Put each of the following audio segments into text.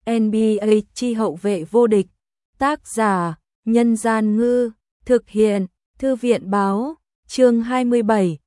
NBA chi hậu vệ vô địch. Tác giả: Nhân Gian Ngư. Thực hiện: Thư viện Báo. Chương 27.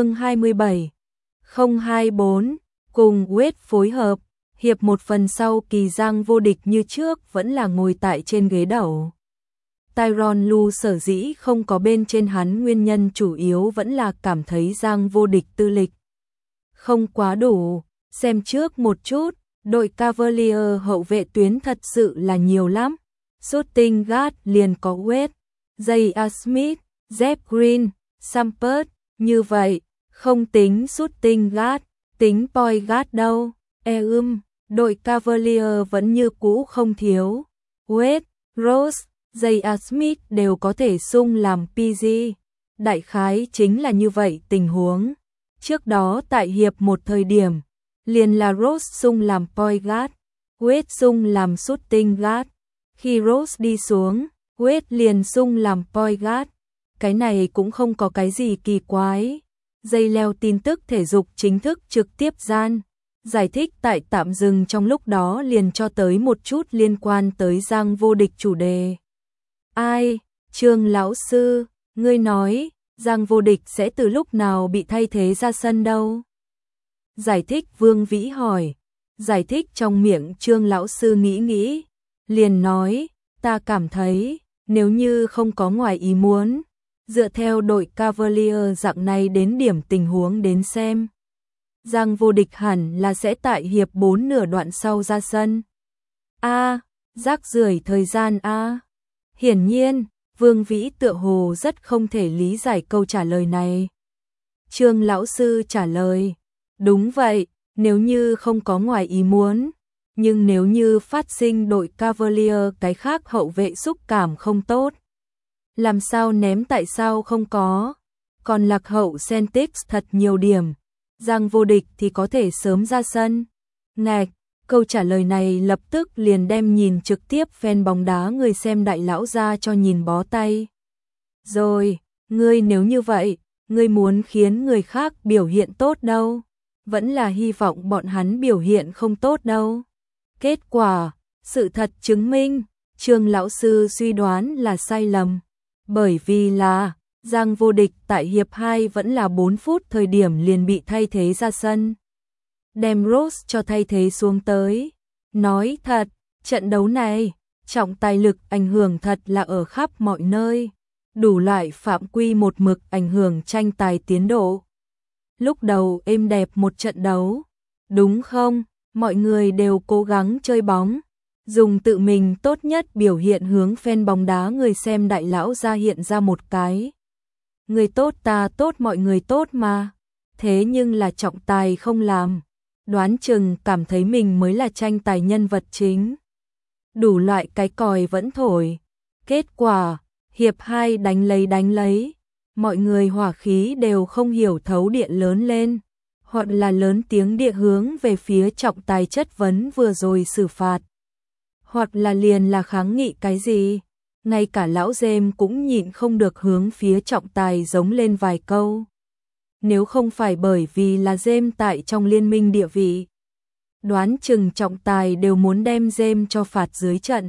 024. Cùng Wade phối hợp. Hiệp một phần sau kỳ Giang vô địch như trước vẫn là ngồi tại trên ghế đầu. Tyronn Lue sở dĩ không có bên trên hắn nguyên nhân chủ yếu vẫn là cảm thấy Giang vô địch tư lịch không quá đủ. Xem trước một chút, đội Cavalier hậu vệ tuyến thật sự là nhiều lắm. Shooting guard liền có Wade, J.R. Smith, Jeff Green, Sampert, như vậy, không tính shooting guard, tính point guard đâu. Đội Cavalier vẫn như cũ không thiếu. Wade, Rose, J.R. Smith đều có thể xung làm PG. Đại khái chính là như vậy tình huống. Trước đó tại hiệp một thời điểm, liền là Rose xung làm point guard, Wade xung làm shooting guard. Khi Rose đi xuống, Wade liền xung làm point guard. Cái này cũng không có cái gì kỳ quái. Dây leo tin tức thể dục chính thức trực tiếp gian. Giải thích tại tạm dừng trong lúc đó liền cho tới một chút liên quan tới Giang vô địch chủ đề. Ai, Trương lão sư, ngươi nói, Giang vô địch sẽ từ lúc nào bị thay thế ra sân đâu? Giải thích Vương Vĩ hỏi. Giải thích trong miệng Trương lão sư nghĩ, liền nói, ta cảm thấy, nếu như không có ngoài ý muốn, dựa theo đội Cavalier dạng này đến điểm tình huống đến xem, Giang vô địch hẳn là sẽ tại hiệp 4 nửa đoạn sau ra sân. Rác rưởi thời gian a. Hiển nhiên, Vương Vĩ tựa hồ rất không thể lý giải câu trả lời này. Trương lão sư trả lời, đúng vậy, nếu như không có ngoài ý muốn, nhưng nếu như phát sinh đội Cavalier cái khác hậu vệ xúc cảm không tốt, làm sao ném tại sao không có, còn lạc hậu Celtics thật nhiều điểm, Giang vô địch thì có thể sớm ra sân. Ngạch, câu trả lời này lập tức liền đem nhìn trực tiếp fan bóng đá người xem đại lão ra cho nhìn bó tay. Rồi, ngươi nếu như vậy, ngươi muốn khiến người khác biểu hiện tốt đâu, vẫn là hy vọng bọn hắn biểu hiện không tốt đâu. Kết quả, sự thật chứng minh, Trương lão sư suy đoán là sai lầm, bởi vì là Giang vô địch tại hiệp 2 vẫn là 4 phút thời điểm liền bị thay thế ra sân. Đem Rose cho thay thế xuống tới. Nói thật, trận đấu này, trọng tài lực ảnh hưởng thật là ở khắp mọi nơi. Đủ loại phạm quy một mực ảnh hưởng tranh tài tiến độ. Lúc đầu êm đẹp một trận đấu, đúng không? Mọi người đều cố gắng chơi bóng, dùng tự mình tốt nhất biểu hiện hướng fan bóng đá người xem đại lão ra hiện ra một cái. Người tốt ta tốt mọi người tốt mà. Thế nhưng là trọng tài không làm. Đoán chừng cảm thấy mình mới là tranh tài nhân vật chính. Đủ loại cái còi vẫn thổi. Kết quả, hiệp 2 đánh lấy. Mọi người hỏa khí đều không hiểu thấu điện lớn lên. Hoặc là lớn tiếng địa hướng về phía trọng tài chất vấn vừa rồi xử phạt. Hoặc là liền là kháng nghị cái gì. Ngay cả lão James cũng nhịn không được hướng phía trọng tài giống lên vài câu. Nếu không phải bởi vì là James tại trong liên minh địa vị, đoán chừng trọng tài đều muốn đem James cho phạt dưới trận.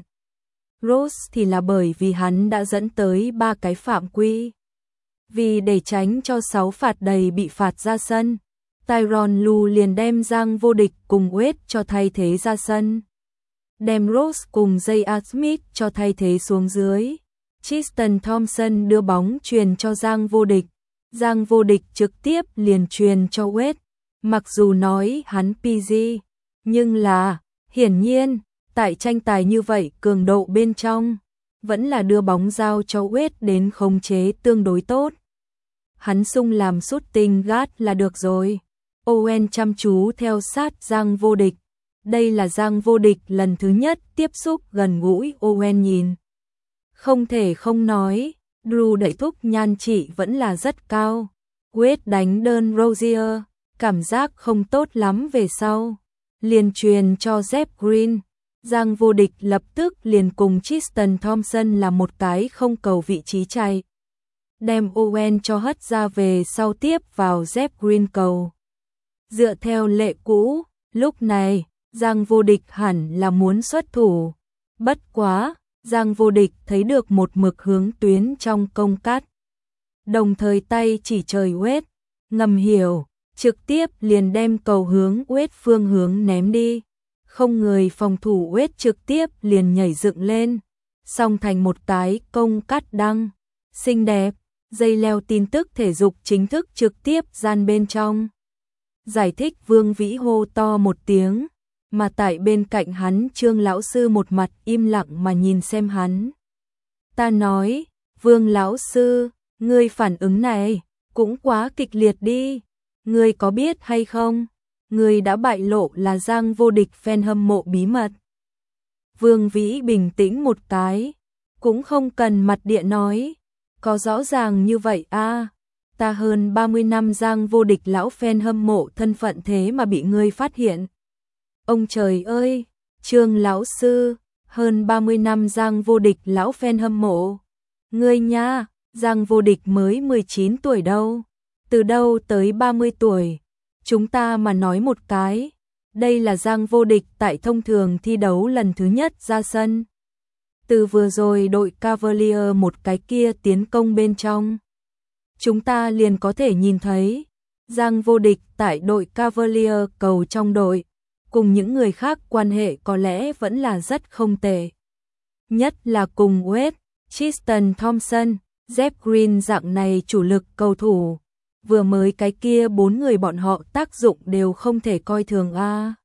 Rose thì là bởi vì hắn đã dẫn tới 3 cái phạm quy. Vì để tránh cho 6 phạt đầy bị phạt ra sân, Tyronn Lue liền đem Giang vô địch cùng Wade cho thay thế ra sân. Đem Rose cùng J.R. Smith cho thay thế xuống dưới. Tristan Thompson đưa bóng truyền cho Giang vô địch. Giang vô địch trực tiếp liền truyền cho Wade. Mặc dù nói hắn PG, nhưng là, hiển nhiên, tại tranh tài như vậy cường độ bên trong, vẫn là đưa bóng giao cho Wade đến khống chế tương đối tốt. Hắn xung làm shooting guard là được rồi. Owen chăm chú theo sát Giang vô địch. Đây là Giang vô địch lần thứ nhất tiếp xúc gần gũi Owen nhìn. Không thể không nói, Drew đẩy thúc nhan trị vẫn là rất cao. Wade đánh đơn Rozier, cảm giác không tốt lắm về sau. Liền truyền cho Jeff Green. Giang vô địch lập tức liền cùng Tristan Thompson là một cái không cầu vị trí chạy. Đem Owen cho hất ra về sau tiếp vào Jeff Green cầu. Dựa theo lệ cũ, lúc này, Giang Vô Địch hẳn là muốn xuất thủ. Bất quá, Giang Vô Địch thấy được một mực hướng tuyến trong công cát. Đồng thời tay chỉ trời Uết, ngầm hiểu, trực tiếp liền đem cầu hướng Uết phương hướng ném đi. Không người phòng thủ Uết trực tiếp liền nhảy dựng lên, song thành một cái công cát đăng. Xinh đẹp, dây leo tin tức thể dục chính thức trực tiếp gian bên trong. Giải thích Vương Vĩ hô to một tiếng, mà tại bên cạnh hắn Trương lão sư một mặt im lặng mà nhìn xem hắn. Ta nói, Vương lão sư, ngươi phản ứng này cũng quá kịch liệt đi, ngươi có biết hay không? Ngươi đã bại lộ là Giang Vô Địch fan hâm mộ bí mật. Vương Vĩ bình tĩnh một cái, cũng không cần mặt địa nói, có rõ ràng như vậy a? Ta hơn 30 năm Giang Vô Địch lão fan hâm mộ thân phận thế mà bị ngươi phát hiện. Ông trời ơi, Trương lão sư, hơn 30 năm Giang Vô Địch lão fan hâm mộ. Ngươi nha, Giang Vô Địch mới 19 tuổi đâu, từ đâu tới 30 tuổi. Chúng ta mà nói một cái, đây là Giang Vô Địch tại thông thường thi đấu lần thứ nhất ra sân. Từ vừa rồi đội Cavalier một cái kia tiến công bên trong, chúng ta liền có thể nhìn thấy Giang Vô Địch tại đội Cavalier cầu trong đội, cùng những người khác quan hệ có lẽ vẫn là rất không tệ. Nhất là cùng Wade, Tristan Thompson, Jeff Green dạng này chủ lực cầu thủ. Vừa mới cái kia 4 người bọn họ tác dụng đều không thể coi thường a.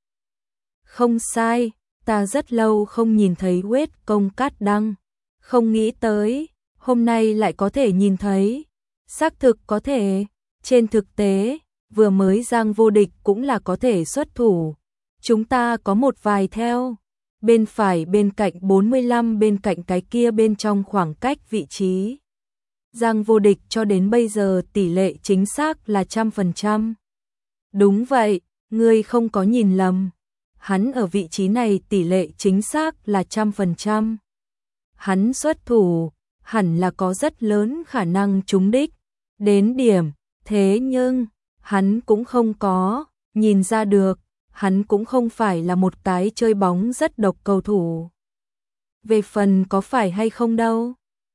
Không sai, ta rất lâu không nhìn thấy Wade công cát đăng. Không nghĩ tới, hôm nay lại có thể nhìn thấy. Xác thực có thể, trên thực tế, vừa mới Giang Vô Địch cũng là có thể xuất thủ. Chúng ta có một vài theo, bên phải bên cạnh 45 bên cạnh cái kia bên trong khoảng cách vị trí. Giang Vô Địch cho đến bây giờ tỷ lệ chính xác là 100%. Đúng vậy, ngươi không có nhìn lầm. Hắn ở vị trí này tỷ lệ chính xác là 100%. Hắn xuất thủ, hẳn là có rất lớn khả năng trúng đích. Đến điểm, thế nhưng, hắn cũng không có, nhìn ra được, hắn cũng không phải là một cái chơi bóng rất độc cầu thủ. Về phần có phải hay không đâu.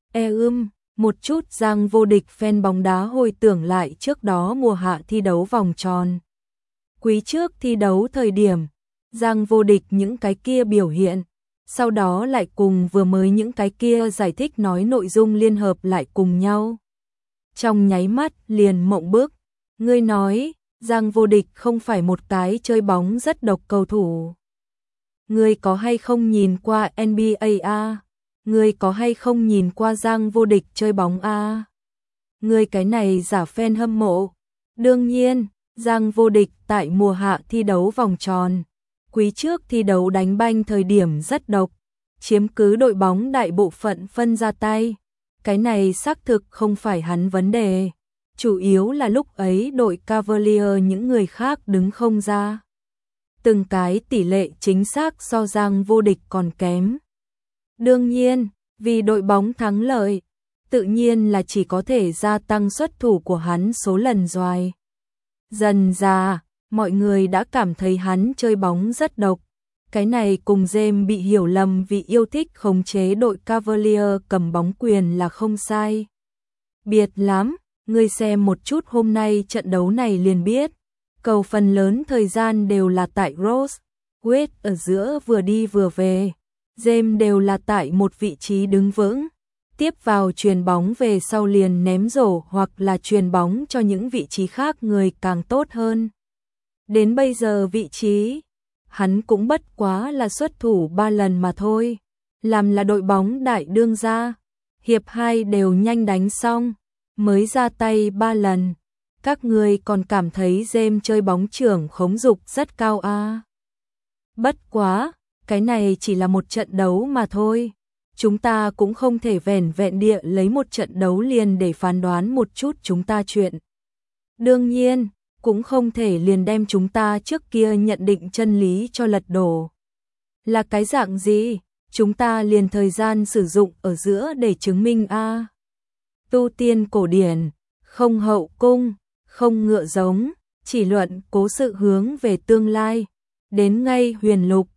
Một chút Giang Vô Địch fan bóng đá hồi tưởng lại trước đó mùa hạ thi đấu vòng tròn. Quý trước thi đấu thời điểm, Giang Vô Địch những cái kia biểu hiện, sau đó lại cùng vừa mới những cái kia giải thích nói nội dung liên hợp lại cùng nhau. Trong nháy mắt liền mộng bức, ngươi nói, Giang Vô Địch không phải một cái chơi bóng rất độc cầu thủ. Ngươi có hay không nhìn qua NBA a? Ngươi có hay không nhìn qua Giang Vô Địch chơi bóng a? Ngươi cái này giả fan hâm mộ. Đương nhiên, Giang Vô Địch tại mùa hạ thi đấu vòng tròn, quý trước thi đấu đánh banh thời điểm rất độc, chiếm cứ đội bóng đại bộ phận phân ra tay. Cái này xác thực không phải hắn vấn đề, chủ yếu là lúc ấy đội Cavalier những người khác đứng không ra. Từng cái tỷ lệ chính xác so Giang Vô Địch còn kém. Đương nhiên, vì đội bóng thắng lợi, tự nhiên là chỉ có thể gia tăng xuất thủ của hắn số lần doài. Dần ra, mọi người đã cảm thấy hắn chơi bóng rất độc. Cái này cùng James bị hiểu lầm vì yêu thích khống chế đội Cavalier cầm bóng quyền là không sai. Biệt lắm, ngươi xem một chút hôm nay trận đấu này liền biết. Cầu phần lớn thời gian đều là tại Rose, Wade ở giữa vừa đi vừa về. James đều là tại một vị trí đứng vững. Tiếp vào chuyền bóng về sau liền ném rổ hoặc là chuyền bóng cho những vị trí khác người càng tốt hơn. Đến bây giờ vị trí, hắn cũng bất quá là xuất thủ 3 lần mà thôi. Làm là đội bóng đại đương gia. Hiệp 2 đều nhanh đánh xong, mới ra tay 3 lần. Các người còn cảm thấy James chơi bóng trưởng khống dục rất cao a? Bất quá, cái này chỉ là một trận đấu mà thôi. Chúng ta cũng không thể vẻn vẹn địa lấy một trận đấu liền để phán đoán một chút chúng ta chuyện. Đương nhiên, cũng không thể liền đem chúng ta trước kia nhận định chân lý cho lật đổ. Là cái dạng gì? Chúng ta liền thời gian sử dụng ở giữa để chứng minh a. Tu tiên cổ điển, không hậu cung, không ngựa giống, chỉ luận cố sự hướng về tương lai. Đến ngay huyền lục,